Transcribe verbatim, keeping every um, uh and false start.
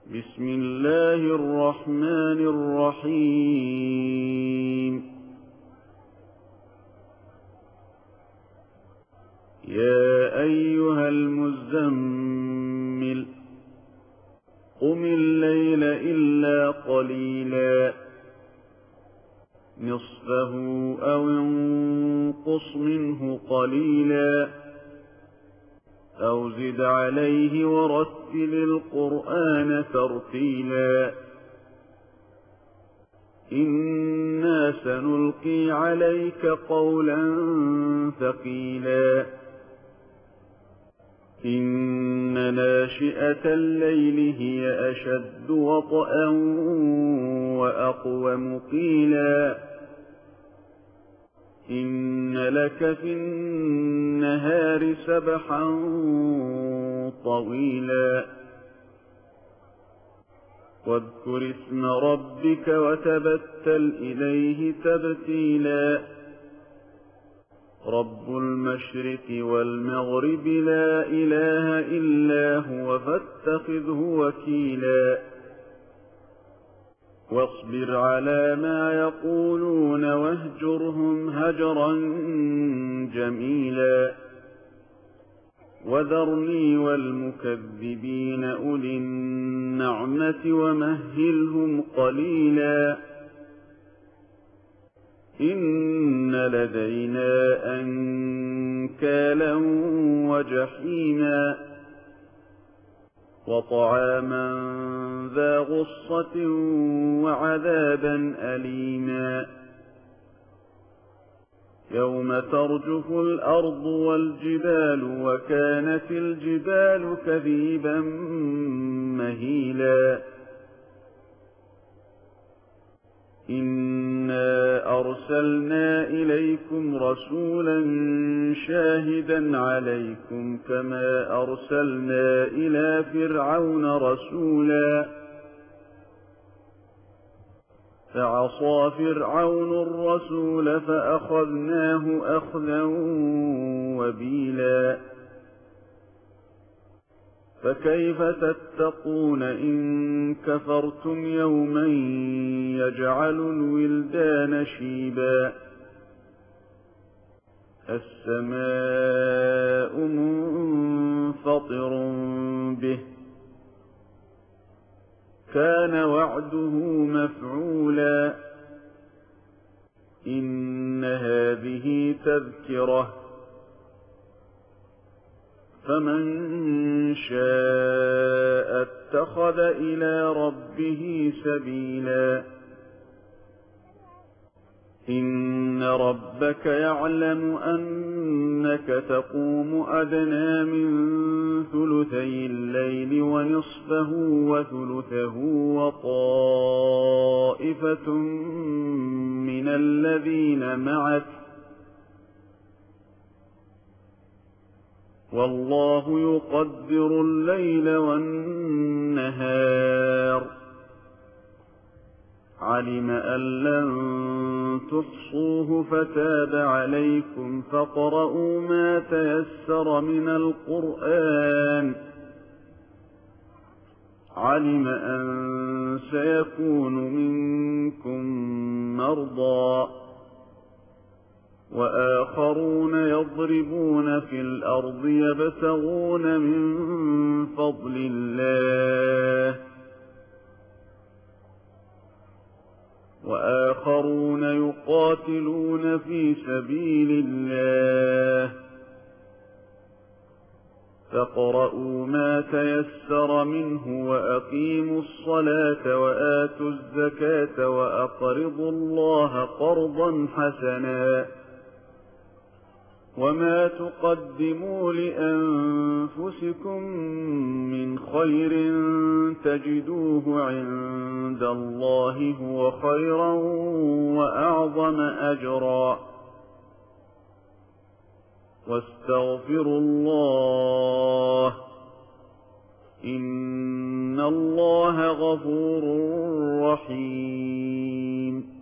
بسم الله الرحمن الرحيم يا أيها المزمل قم الليل إلا قليلا نصفه أو انقص منه قليلا أو زد عليه ورتل القرآن ترتيلا إنا سنلقي عليك قولا ثقيلا إن ناشئة الليل هي أشد وطئا وأقوم قيلا إن لك في النهار سبحا طويلا واذكر اسم ربك وتبتل إليه تبتيلا رب المشرق والمغرب لا إله إلا هو فاتخذه وكيلا واصبر على ما يقولون واهجرهم هجرا جميلا وذرني والمكذبين أولي النعمة ومهلهم قليلا إن لدينا أنكالا وجحيما وطعاما ذا غصة وعذابا أليما يوم ترجف الأرض والجبال وكانت الجبال كثيبا مهيلا إنا أرسلنا إليكم رسولا شاهدا عليكم كما أرسلنا إلى فرعون رسولا فعصى فرعون الرسول فأخذناه أخذا وبيلا فكيف تتقون إن كفرتم يوما يجعل الولدان شيبا السماء منفطر به كان وعده مفعولا إن هذه تذكرة فمن شاء اتخذ إلى ربه سبيلا إن ربك يعلم أنك تقوم أدنى من ثلثي الليل ونصفه وثلثه وطائفة من الذين معك والله يقدر الليل والنهار علم أن لن تحصوه فتاب عليكم فاقرؤوا ما تيسر من القرآن علم أن سيكون منكم مرضى وآخرون يضربون في الأرض يبتغون من فضل الله وآخرون يقاتلون في سبيل الله فاقرؤوا ما تيسر منه وأقيموا الصلاة وآتوا الزكاة وأقرضوا الله قرضا حسنا وما تقدموا لأنفسكم من خير تجدوه عند الله هو خيرا وأعظم أجرا واستغفروا الله إن الله غفور رحيم